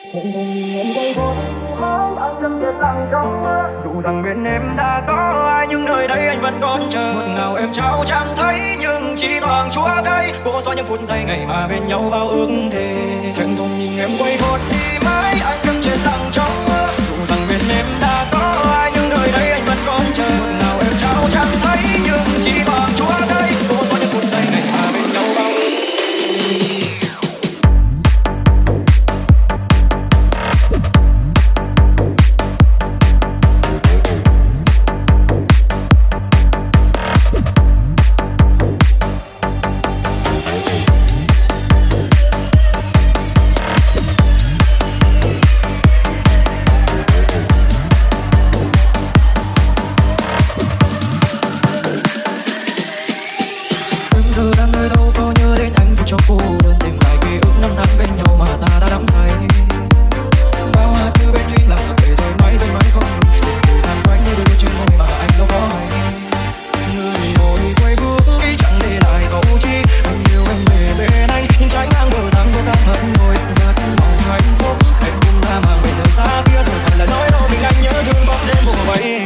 Em quay vội mãi anh vẫn chết lặng trong mơ. Dù rằng bên em đã có ai nhưng nơi đây anh vẫn còn chờ. Ngọt ngào em trao chẳng thấy nhưng chỉ thoáng chúa thấy. Cô xóa những phút giây ngày mà bên nhau bao ước thề. Thẹn thùng nhìn em quay vội đi mãi anh vẫn chết lặng trong mơ. Dù rằng bên em đã có ai nhưng nơi đây anh vẫn còn chờ. Ngọt ngào em trao chẳng thấy nhưng chỉ thoáng chúa thấy. Cô xóa những phút giây ngày mà bên nhau bao ước thề. Cho cô đơn tìm lại ký ức năm tháng bên nhau mà ta đã đắm say. Bao hạt như bên duyên làm thật để rồi mãi không ngừng. Người tàn phai như đôi trên môi mà anh đâu có hay. Người ngồi quay bước đi chẳng để lại câu chi. Anh yêu em về bên anh nhưng trái ngang bờ thang thật rồi rất mong hạnh phúc. Em cũng đã mang về nơi xa kia rồi còn là nỗi đau mình anh nhớ thương bóng đêm vùng vẫy.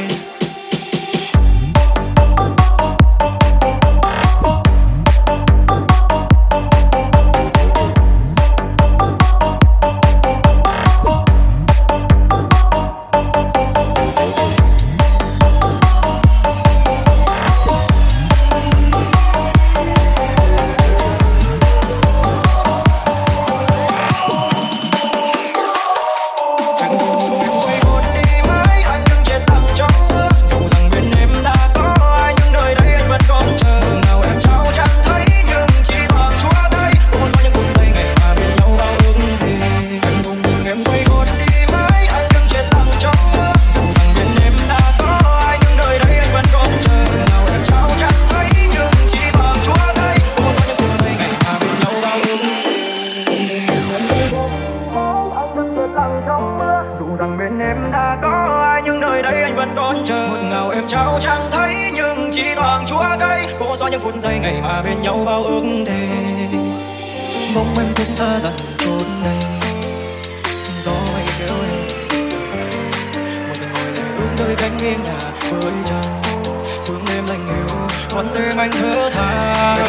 Dù rằng bên em đã có ai nhưng nơi đây anh vẫn còn chờ. Ngọt ngào em trao chẳng thấy nhưng chỉ thoáng chúa thấy. Cô xóa những phút giây ngày mà bên nhau bao ước thề. Bóng em cũng xa dần trốn đây. Gió bay kéo em một mình ngồi lệ ước rơi cánh nghiêng nhà với trăng. Sương đêm lạnh hiu con tim anh thở than.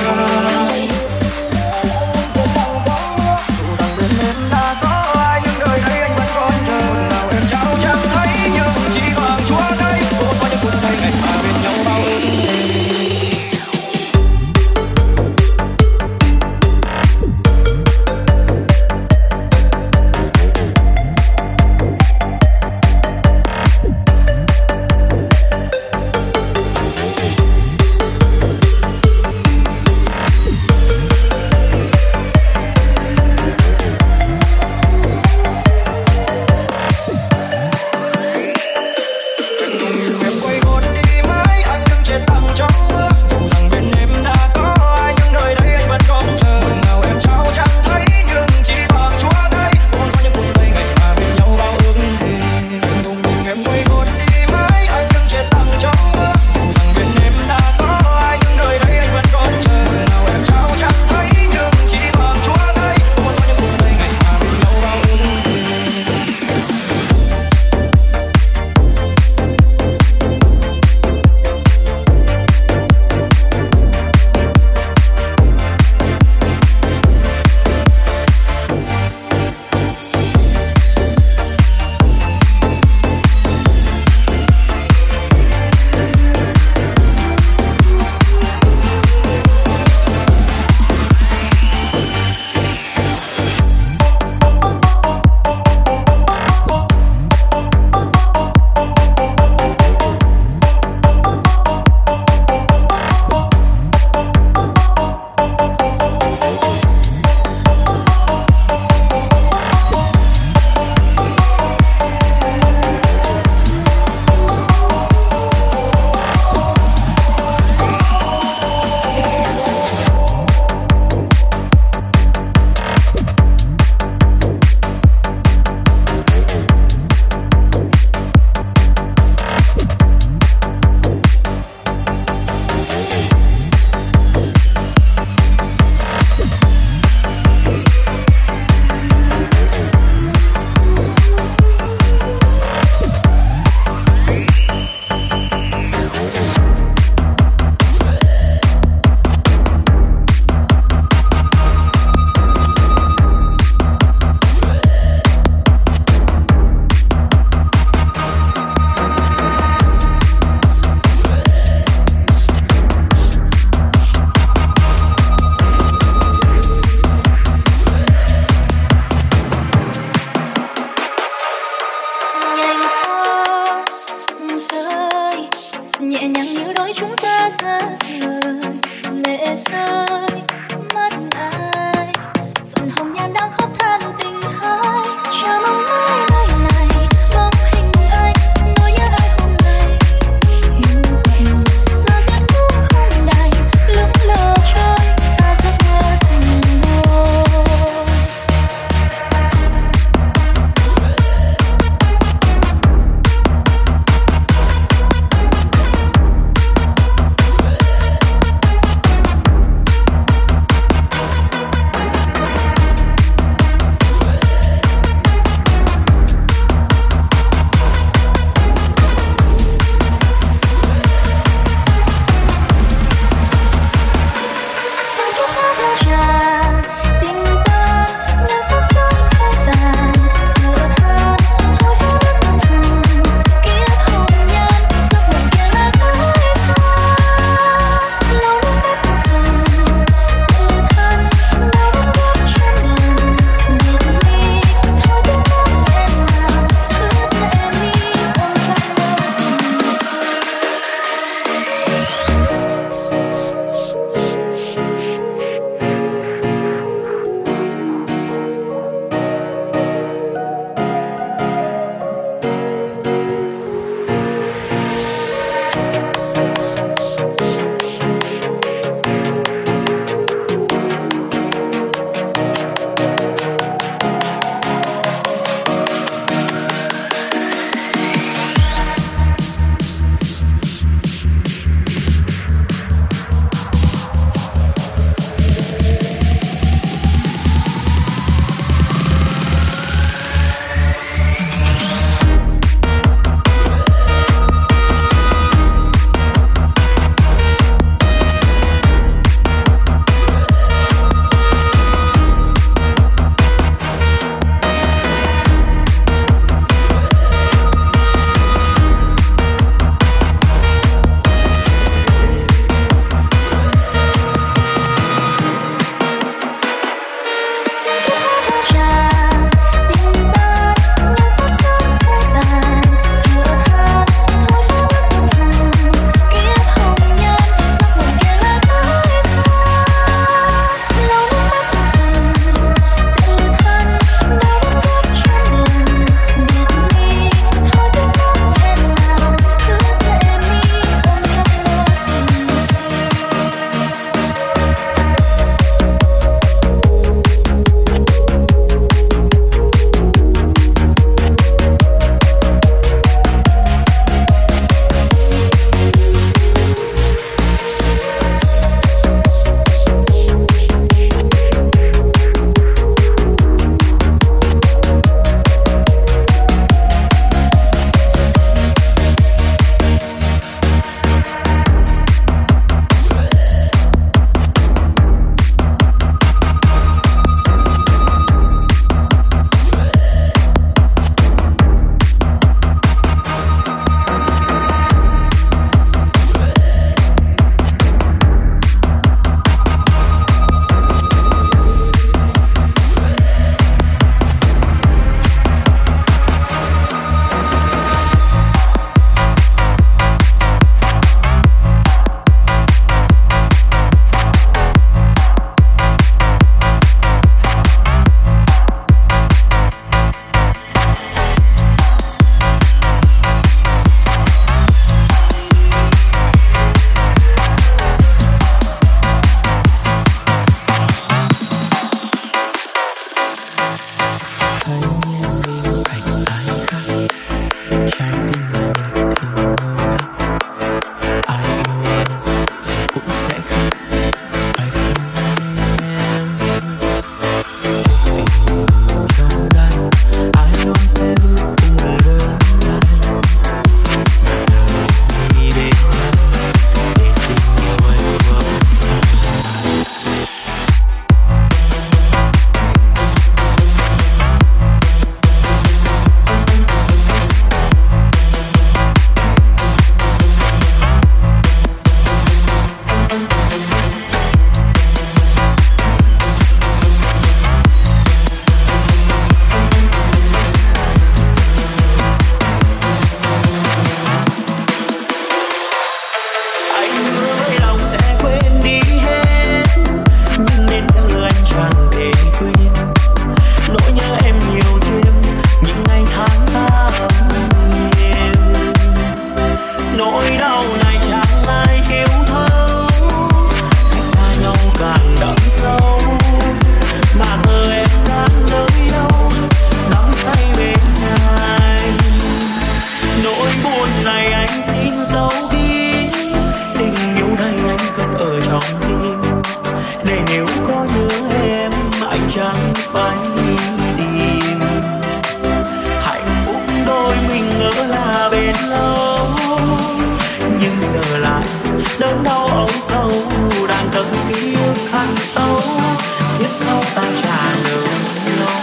phải đi tìm. Hạnh phúc đôi mình ngỡ là bền lâu, nhưng giờ lại đớn đau âu sâu đang tận ký ức khắc sâu. Kiếp sau ta trả nợ lòng.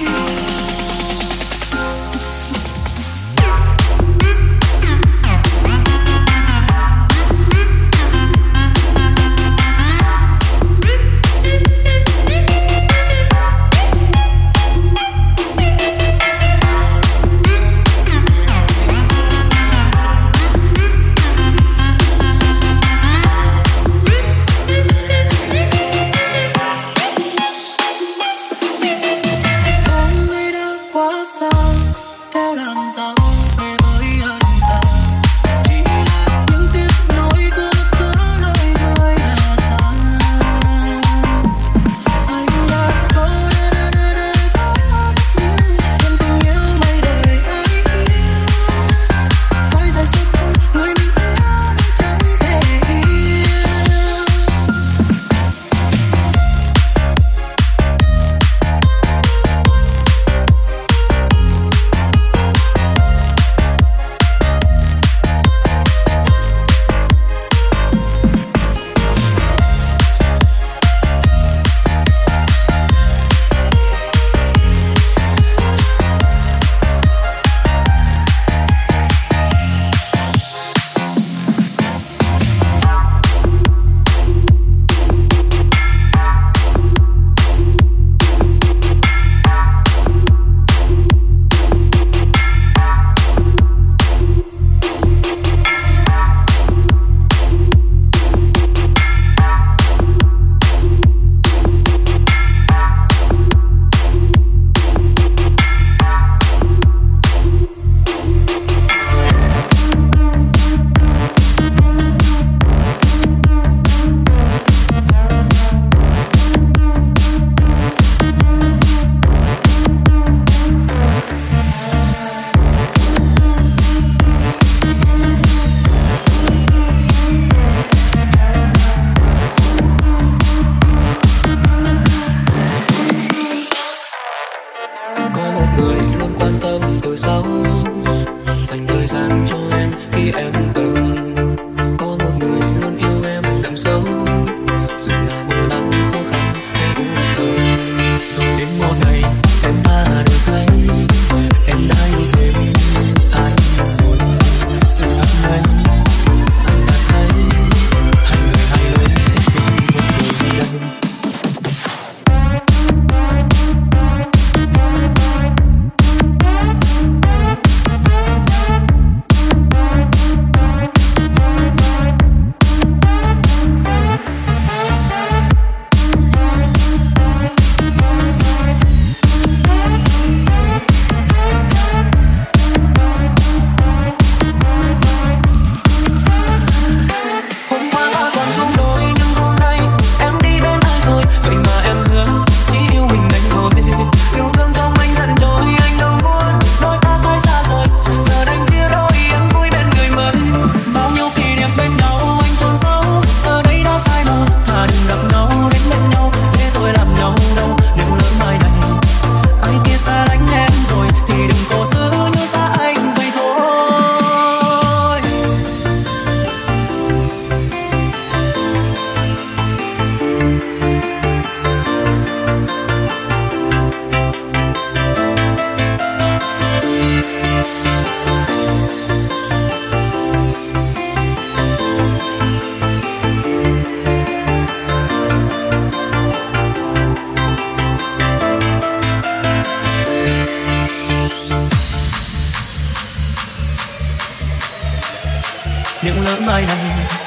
những lỡ mai này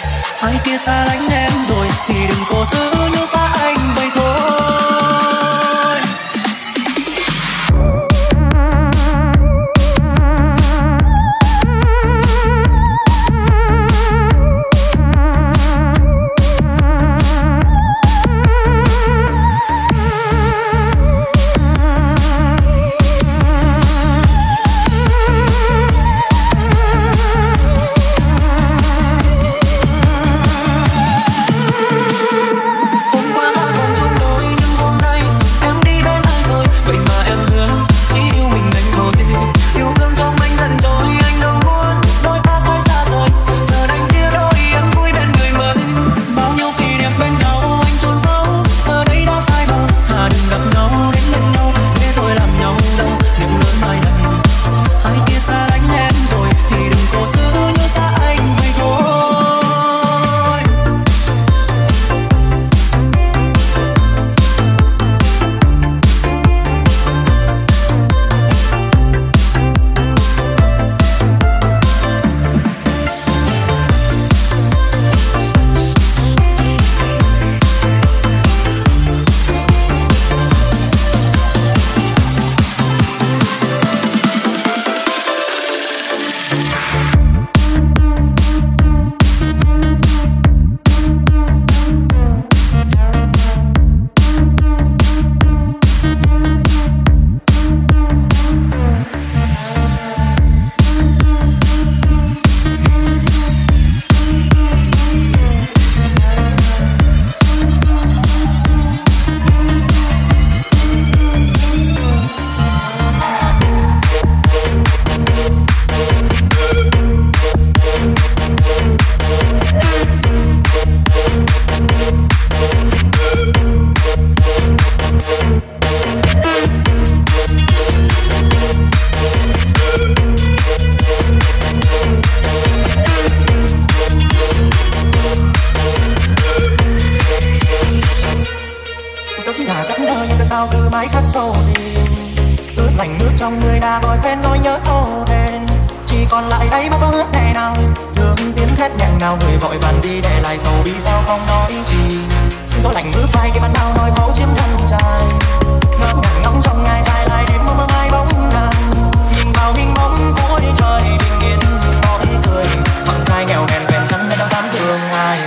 ai kia xa lánh em rồi thì đừng cố giữ nhớ xa anh vậy thôi. sao cứ mãi khắc sâu tim. Ướt lạnh nước trong người đã gọi quen nỗi nhớ thâu tên. Chỉ còn lại đây mà có ước ngày nào thương tiếng thét nghẹn nào người vội vàng đi để lại sầu bi sao không nói gì. Xin gió lạnh bước vai cái bàn nào nói phố chiếm thân trai. Ngỡ ngàng ngóng trong ngày dài lại đêm mơ mơ ai bóng nàng. Nhìn vào hình bóng cuối trời bình yên nói cười. Phận trai nghèo hèn phèn chẳng nên đâu dám thương ai.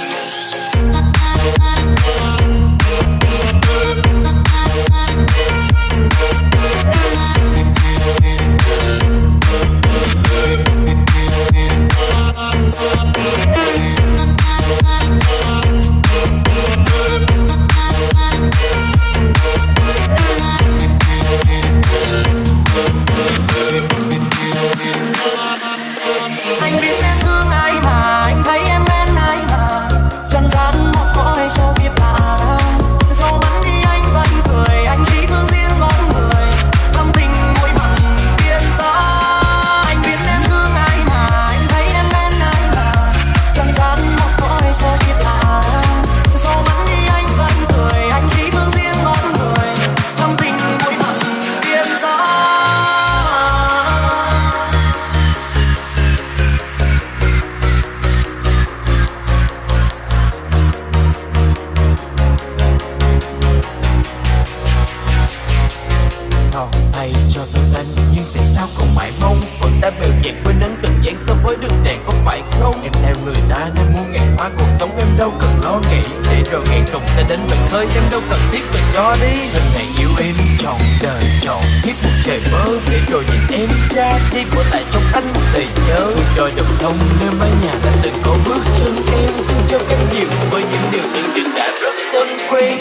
Anh biết em thương ai mà anh thấy em bên ai mà trần gian một cõi số kiếp lạ. Dẫu bắn đi anh vẫn cười, anh chỉ thương riêng một người thâm tình môi bằng biên xa. Anh biết em thương ai mà anh thấy em bên ai mà trần gian một cõi số kiếp lạ. Dẫu bắn đi anh vẫn cười, anh chỉ thương riêng một người thâm tình môi bằng biên xa. Sao thay cho tôi anh, nhưng tại sao còn mãi mong phần ta bèo nhạt quên nắng từng giản so với đường đèn có phải không? Em theo người ta nên muôn ngàn hoa cuộc sống em đâu cần lo nghĩ. Để rồi ngàn trùng sẽ đến vậy thôi em đâu cần thiết phải cho đi. Lần này yêu em trọn đời trọn kiếp một trời mơ. Để rồi nhìn em ra đi bỏ lại trong anh một đời nhớ. Tôi đòi đồng sông nơi mái nhà đã từng có bước chân em. Thương cho em nhiều với những điều tưởng chừng đã rất thân quen.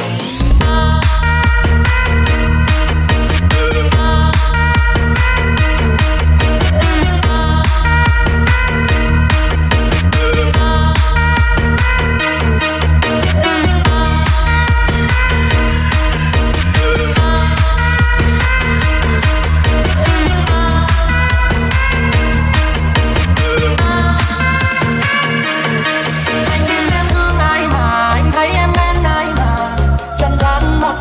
Anh biết em thương ai mà anh thấy em bên ai mà trần gian một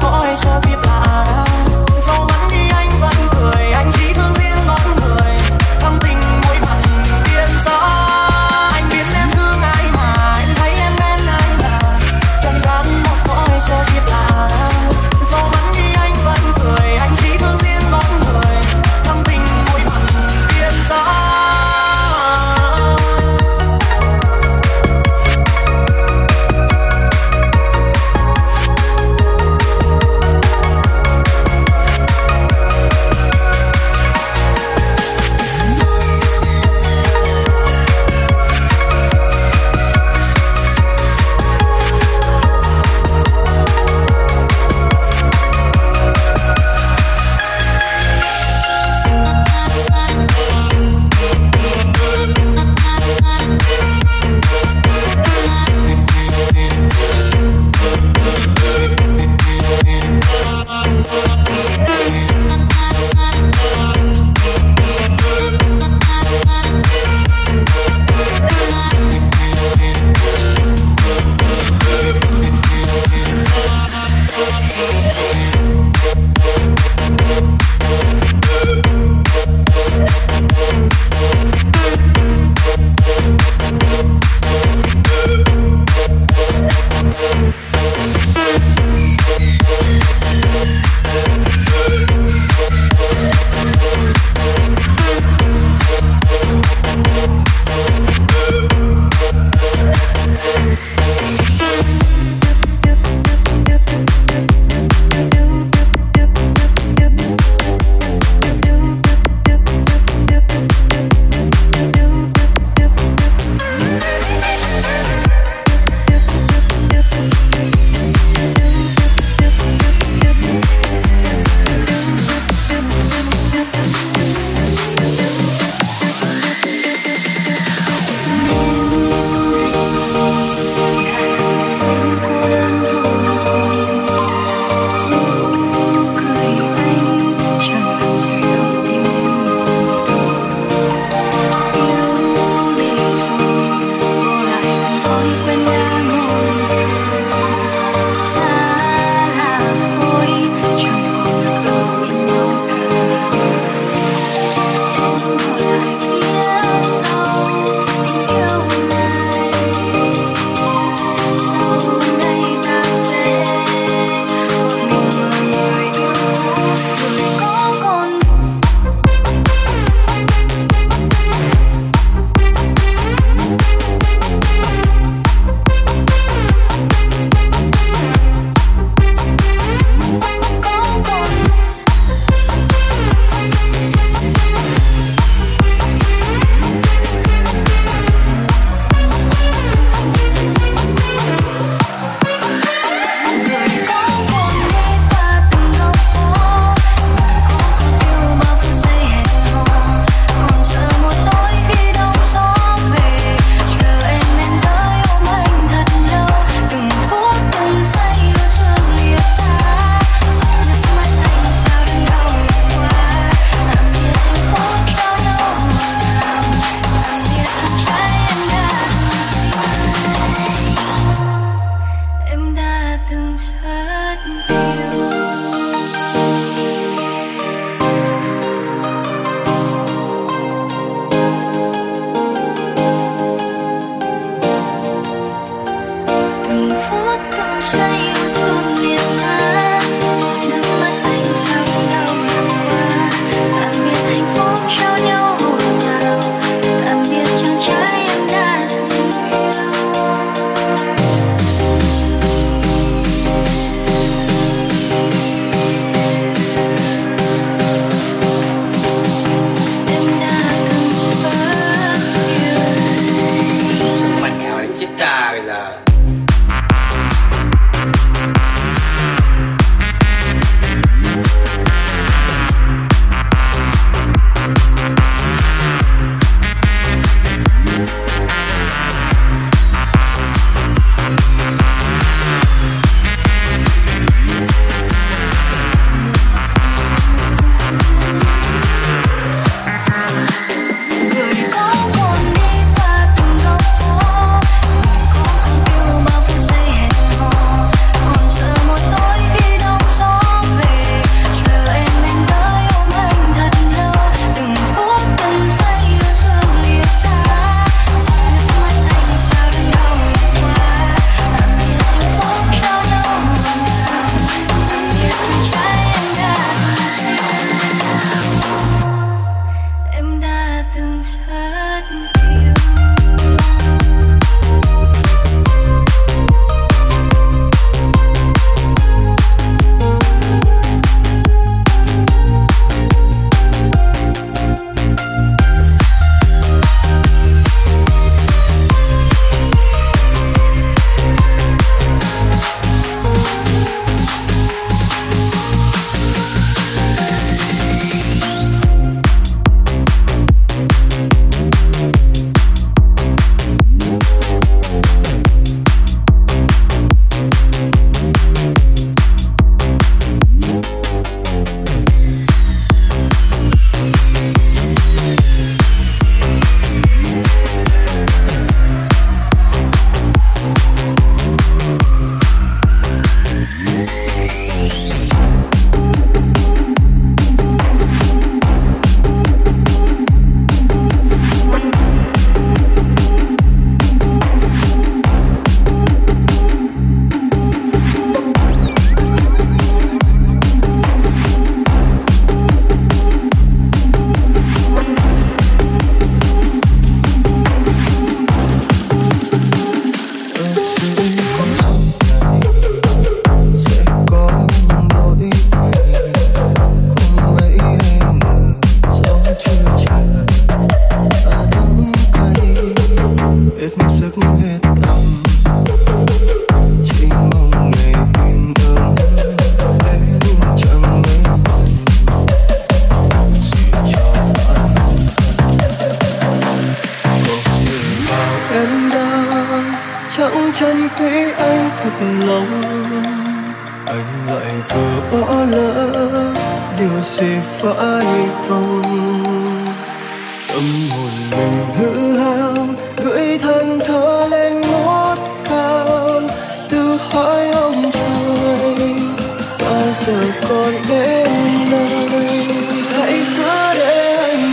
thật lòng, anh lại vừa bỏ lỡ điều gì phải không? Tâm hồn mình hư hao, gửi than thở lên ngút cao, tự hỏi ông trời bao giờ còn đến nơi. Hãy cứ để anh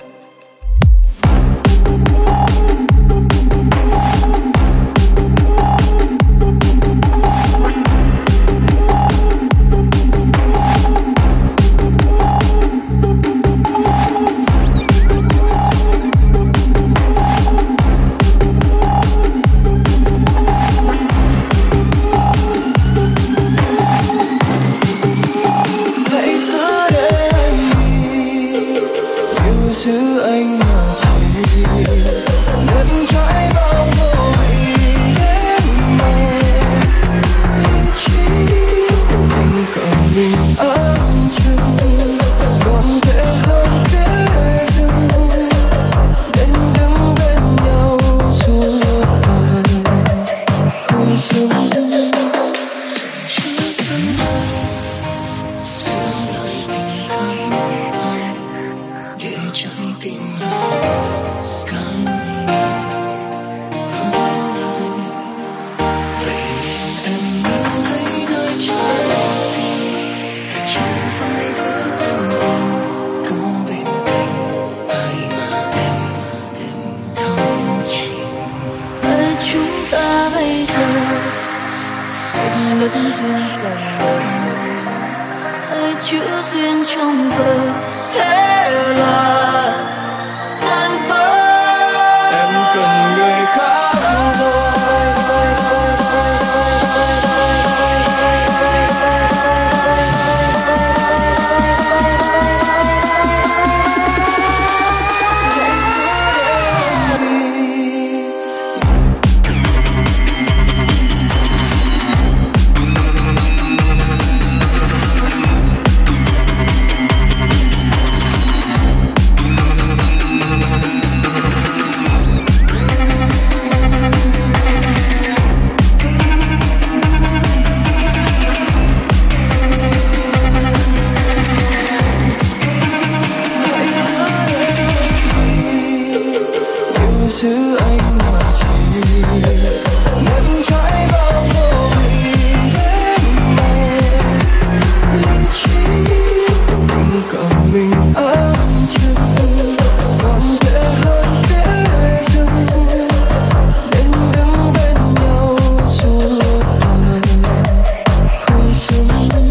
giữ anh mà chỉ lẫn trải bao vô hình em mơ lý trí tình cảm mình áng chân còn thể hơn thế dừng đến đứng bên nhau suốt đời không xứng. lẫn duyên cần hãy chữ duyên trong vời thế là tan vỡ. Em cần người khác rồi. Giữ anh mà chỉ lẫn trải bao vô hình em mơ lý trí tình cảm mình áng chân còn thể hơn thế dừng đến đứng bên nhau suốt đời không xứng.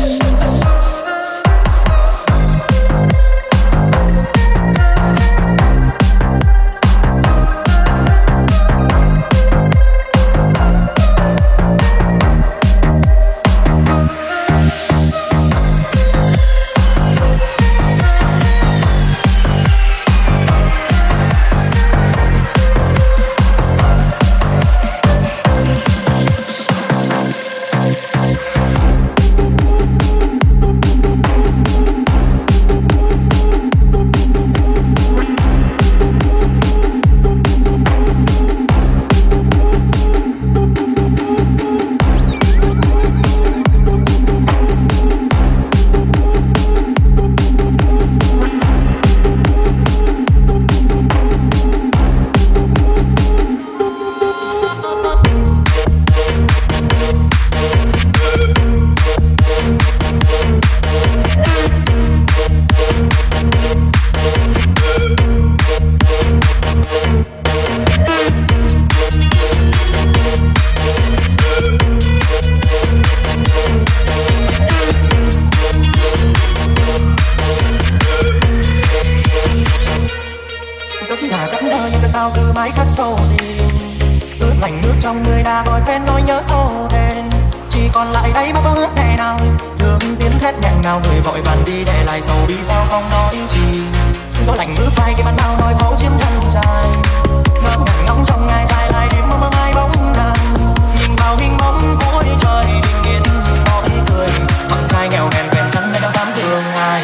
Dẫu chỉ là giấc mơ nhưng tại sao cứ mãi khắc sâu tim, ướt lạnh nước trong người đã vội quen nỗi nhớ thâu tên. Chỉ còn lại đây mà có ước ngày nào thương tiếng thét nghẹn ngào người vội vàng đi để lại sầu bi sao không nói gì. Sương gió lạnh ướt vai cái bàn nào nói phố chiếm thân trai, ngỡ ngàng ngóng trong ngày dài lại đêm mơ mơ ai bóng nàng nhìn vào hình bóng cuối trời bình yên nói cười phận trai nghèo hèn phèn chẳng ai đâu dám thương ai.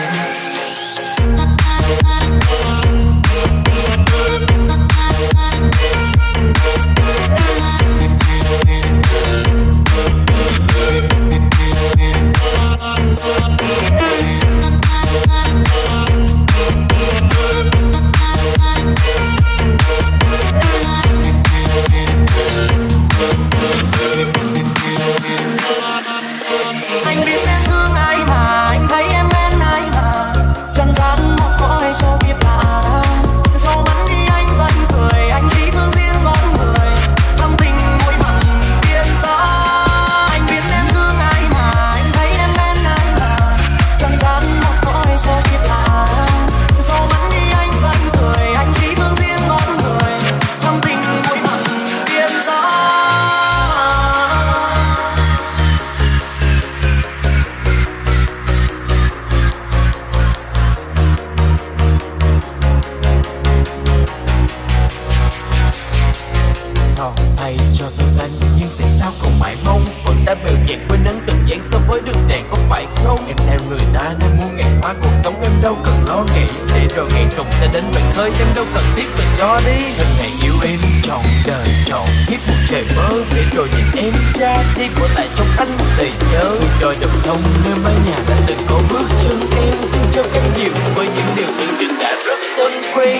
sống em đâu cần lo nghĩ, để rồi ngày trùng sẽ đến vậy thôi, em đâu cần thiết phải cho đi. Lần này yêu em trọn đời trọn kiếp một trời mơ, để rồi nhìn em ra đi của lại trong anh một đầy nhớ. Cuộc đời đầm sông nơi mái nhà đã từng có bước chân em, thương cho em nhiều với những điều tưởng chừng đã rất thân quen.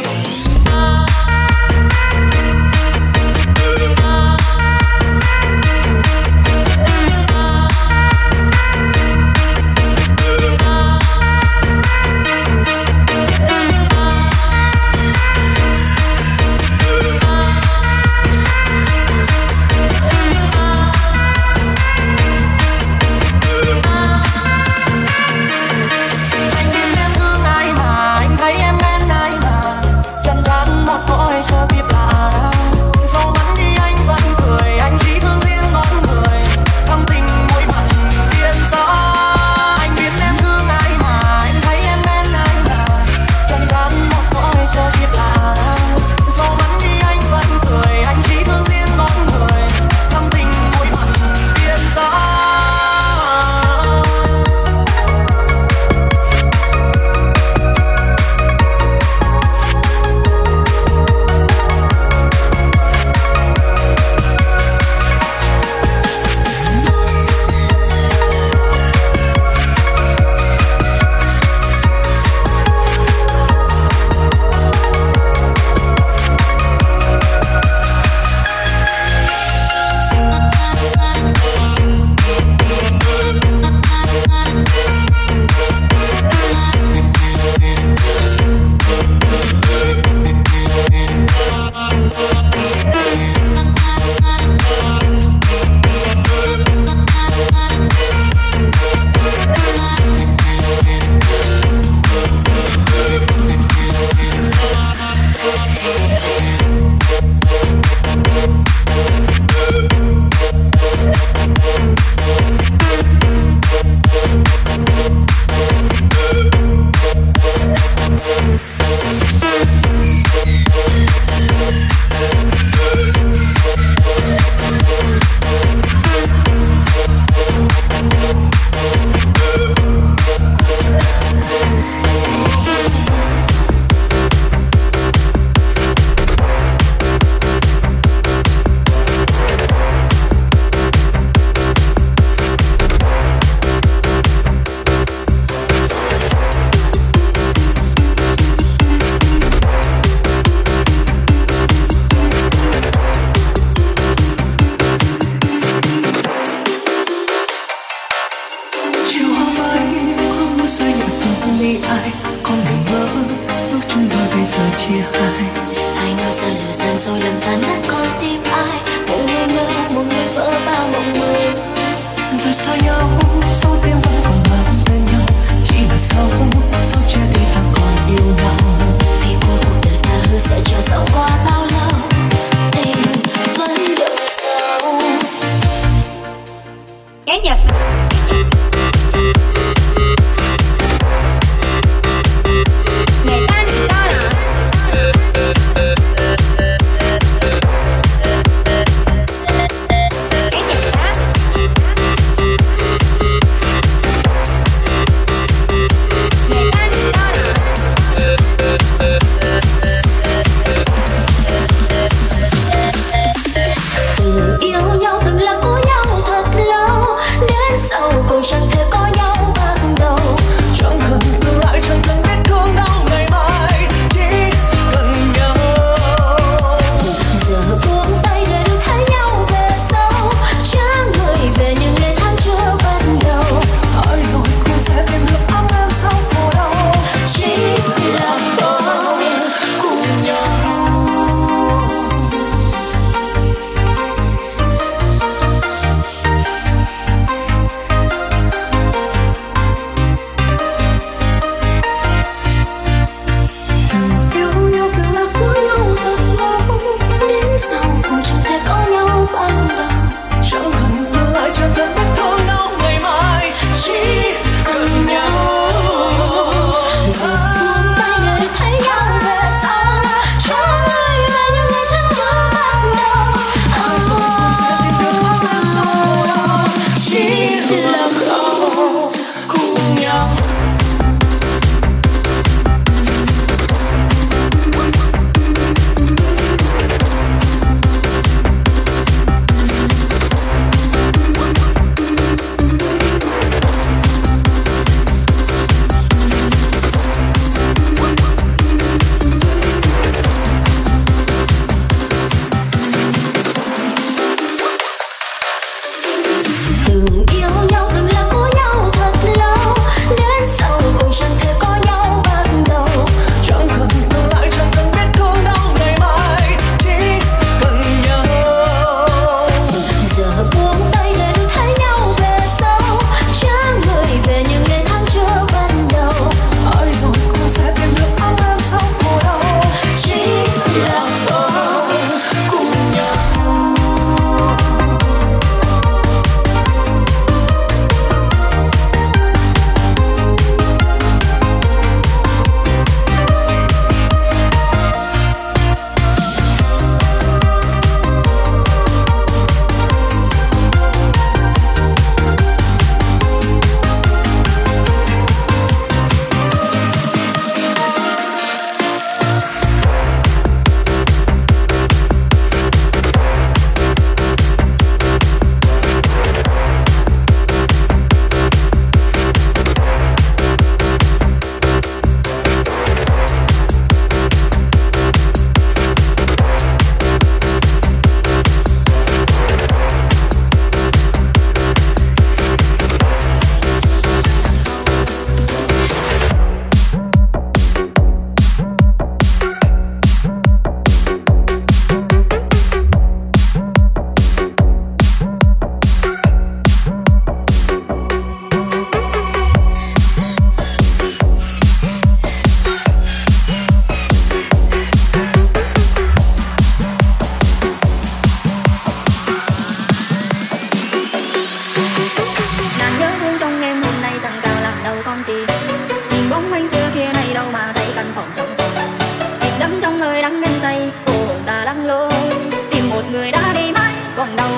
anh xưa kia này đâu mà thấy căn phòng trống không. Chìm đắm trong hơi đắng men say, cô hồn ta lăng lôi, tìm một người đã đi mãi còn đâu.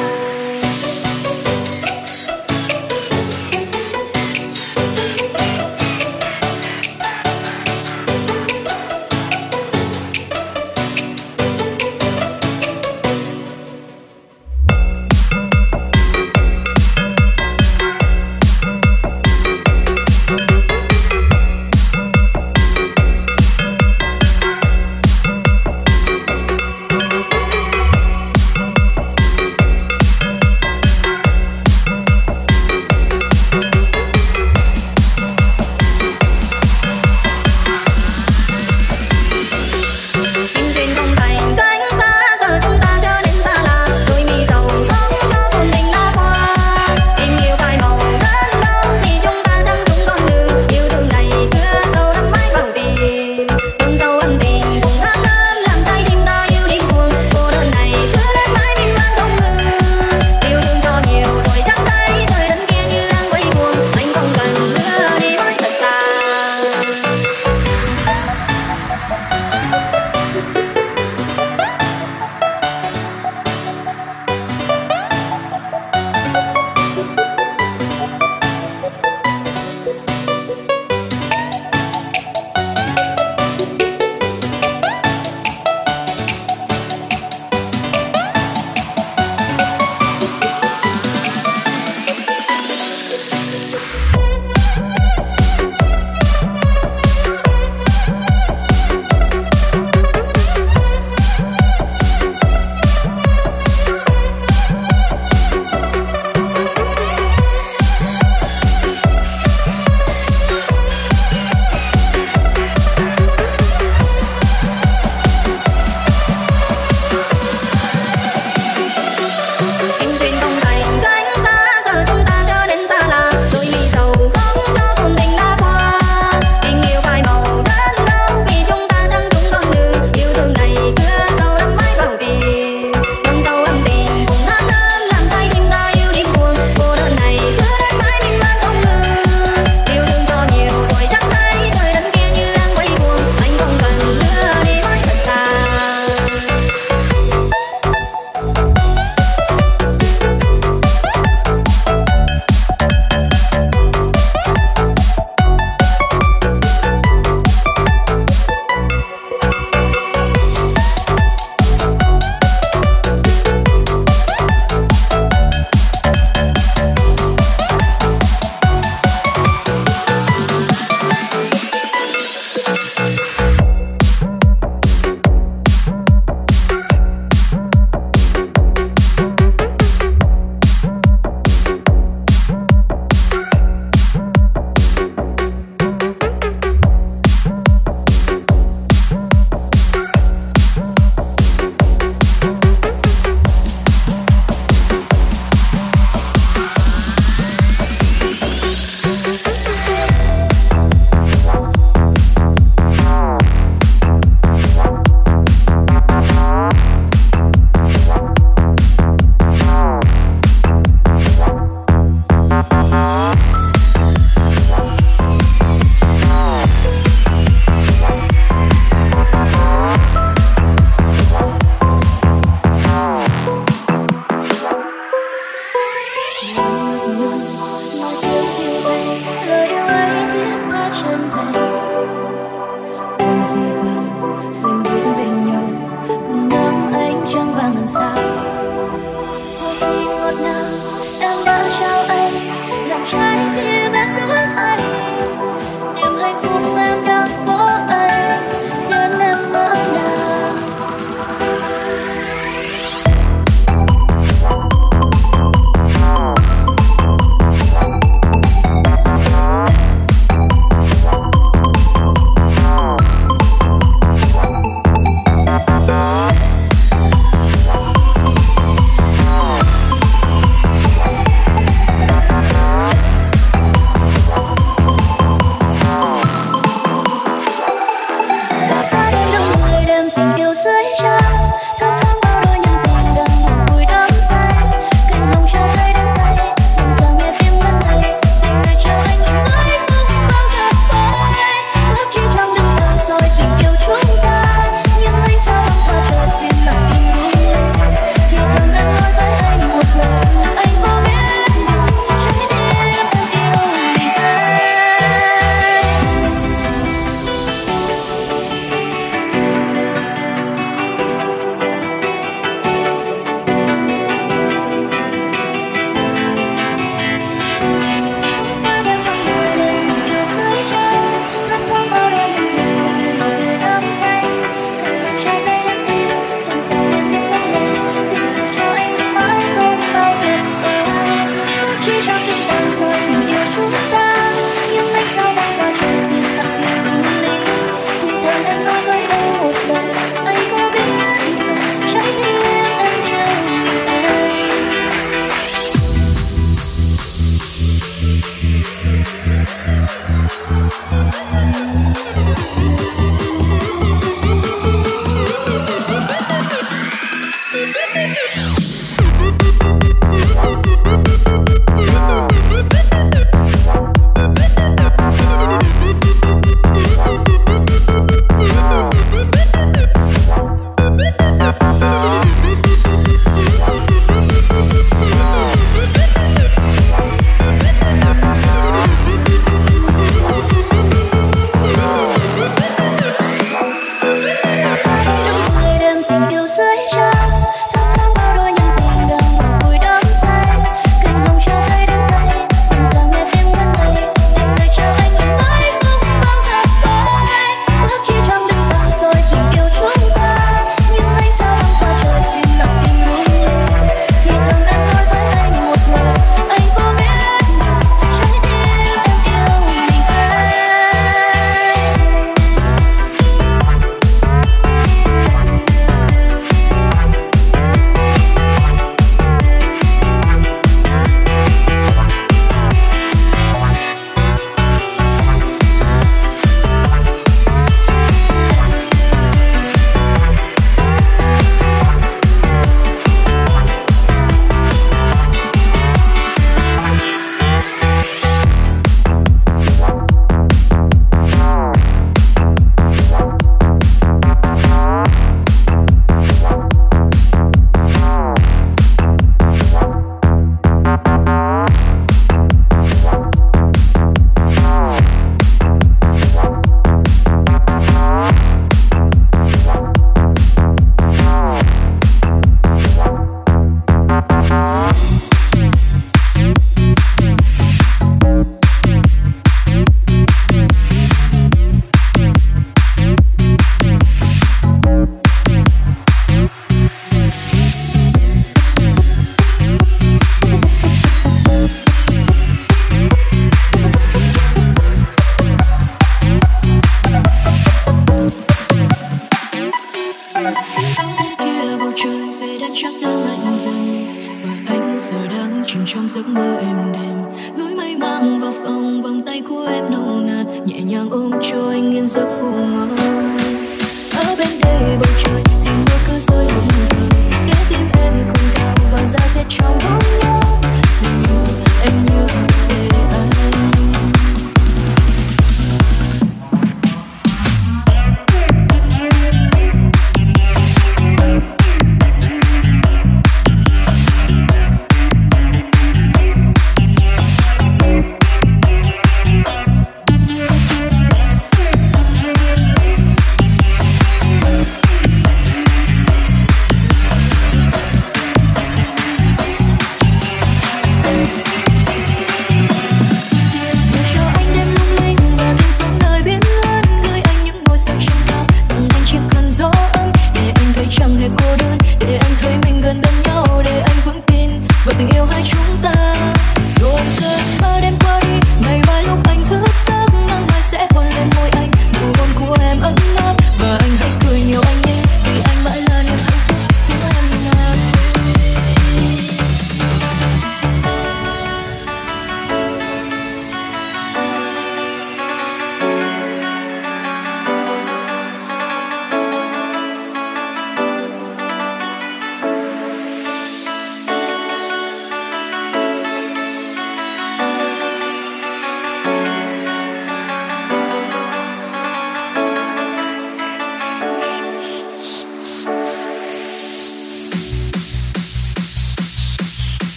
chắc đang lạnh dần và anh giờ đang chìm trong giấc mơ êm đềm. Gối mây mang vào phòng, vòng tay của em nồng nàn nhẹ nhàng ôm trôi anh yên giấc ngủ ngon. Ở bên đây bầu trời thì mưa cứ rơi lùng thùng, để tim em cùng cao và ra sẽ trong bóng nhớ. Dường như em như về anh.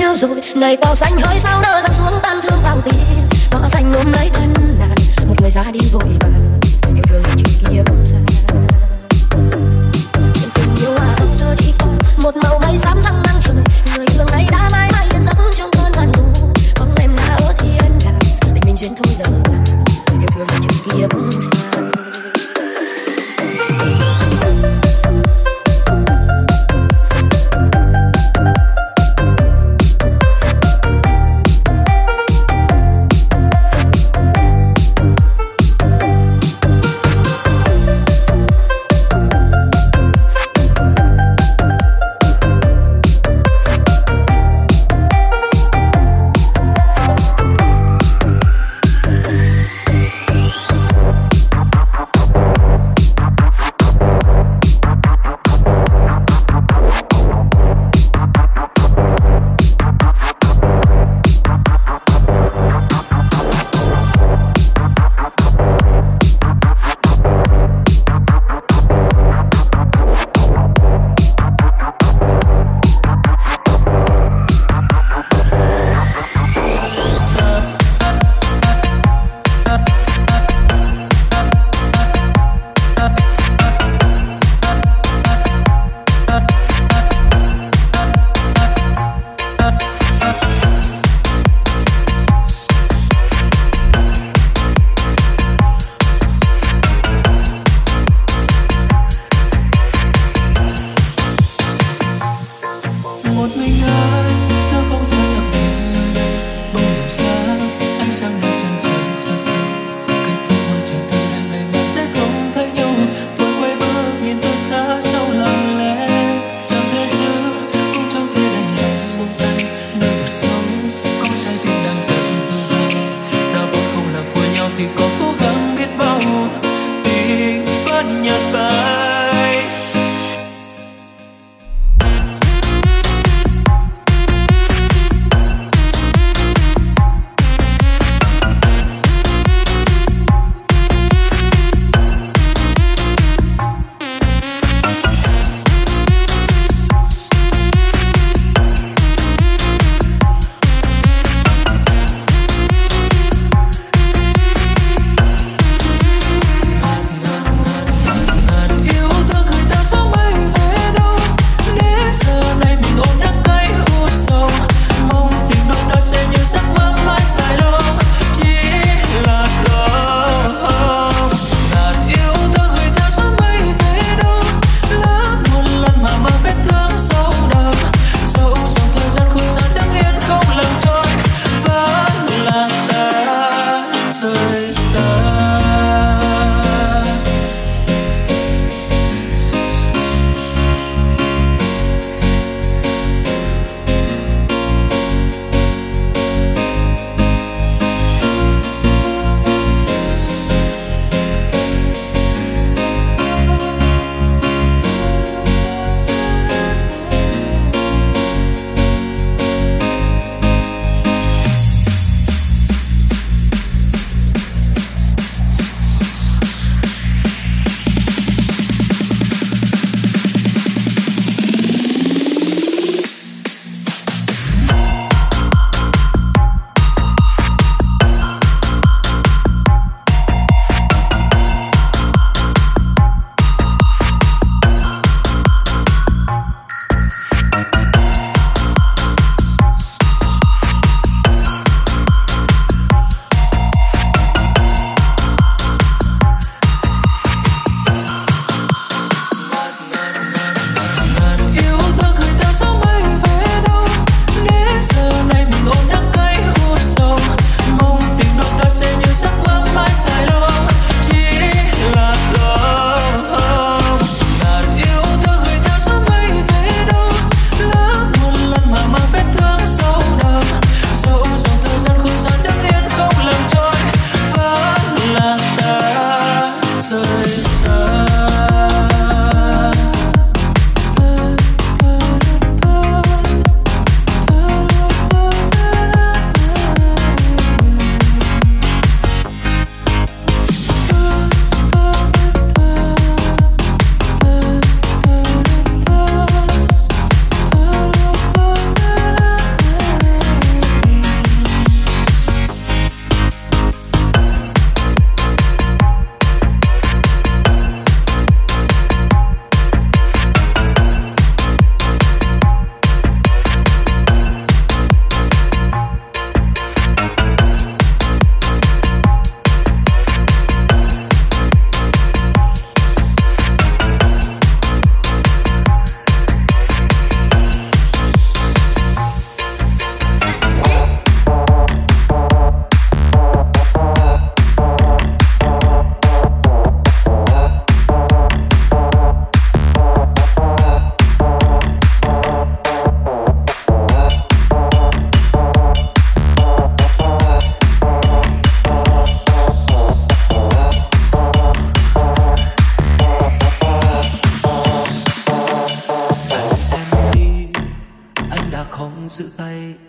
nhau rồi, ngày cao xanh hơi sao nở răng xuống tan thương vào tim. Cỏ xanh ôm lấy thân nàng, một người ra đi vội vàng, yêu thương người chuyện kia bỗng xa. Tình yêu hòa dòng giờ chỉ còn một màu mây xám răng nắng trời, người thương này đã mãi mãi yên giấc trong cơn ngàn thu. Bóng em đã ở thiên đàng, tình mình duyên thôi lỡ làng, yêu thương người chuyện kia bỗng xa.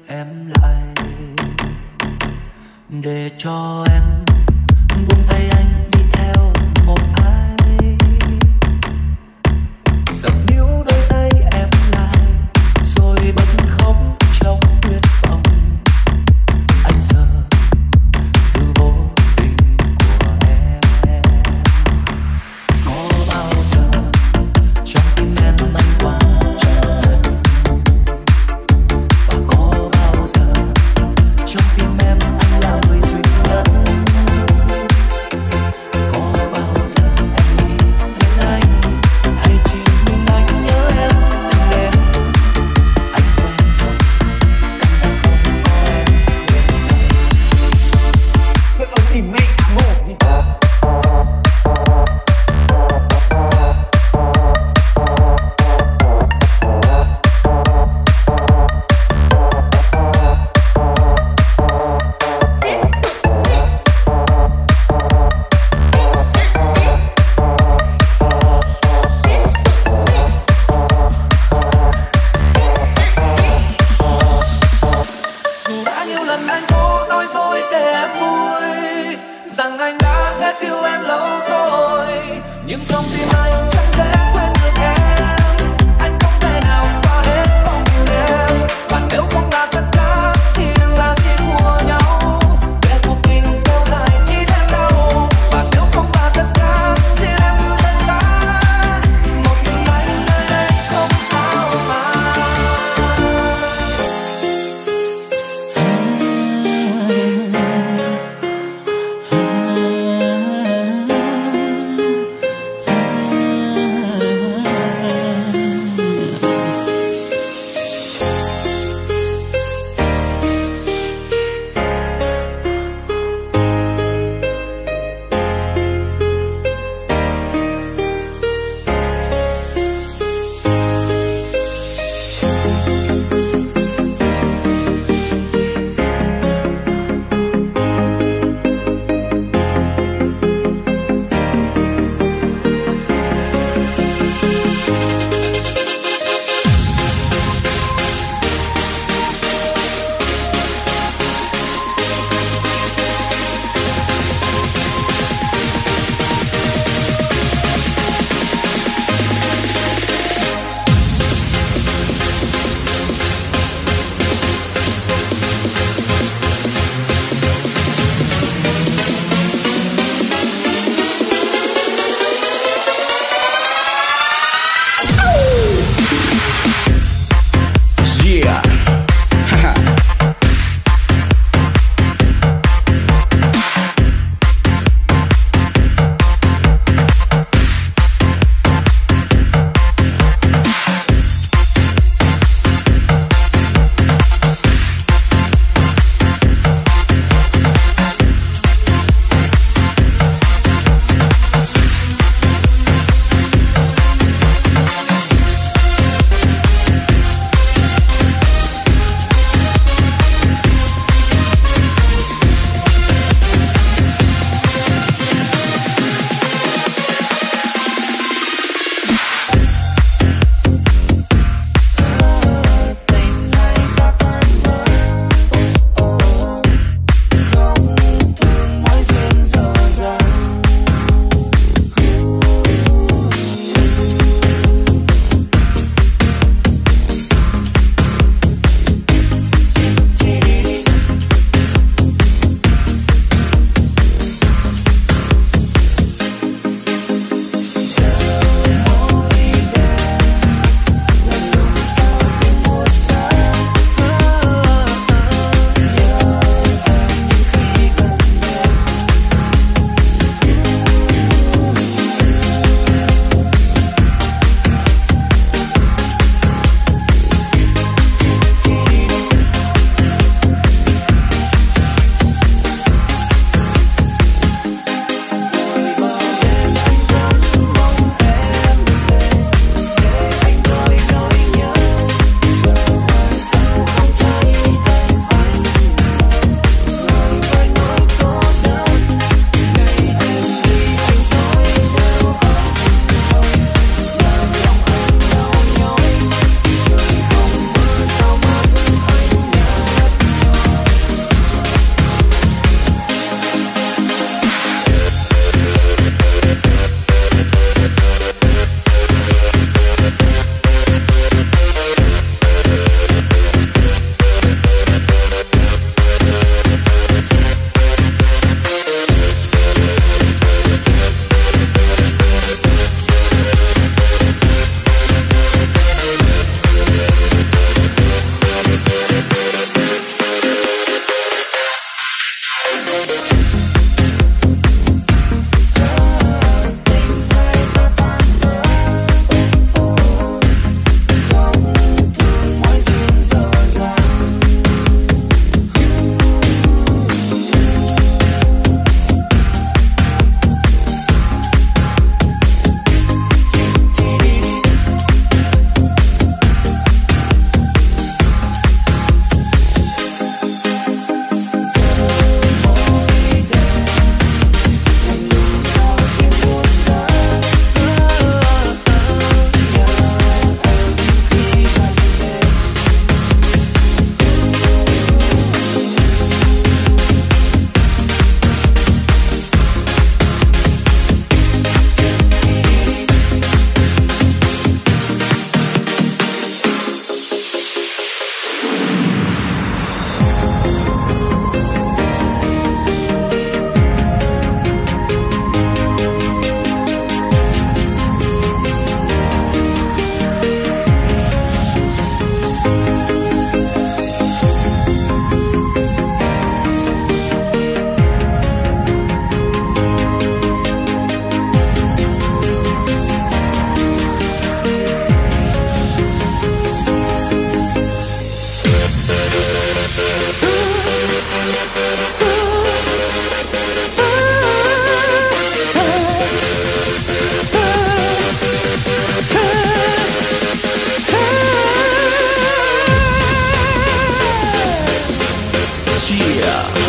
em lại để cho em buông tay anh đi theo một ai. Sợ níu đôi tay em lại rồi bật khóc trong tuyệt vọng. Anh sợ sự vô tình của em. Có bao giờ trong tim em anh quăng trần đất, và có bao giờ trong tim em anh là người duy nhất. Có bao giờ em nghĩ đến anh, hay chỉ mình anh nhớ em từng đêm. Anh quen rồi, cảm giác không có em bên cạnh. Vậy mà tìm mẹ ngủ đi. Dù đã nhiều lần anh cố nói dối để em vui rằng anh đã hết yêu em lâu rồi, nhưng trong tim anh chẳng thể quên được em. Anh không thể nào xóa hết bóng hình em, và nếu không là tất cả thì đừng là gì của nhau. Để cuộc tình kéo dài chỉ thêm đau, và nếu không là tất cả xin em cứ rời xa. Một mình anh nơi đây không sao mà. Yeah.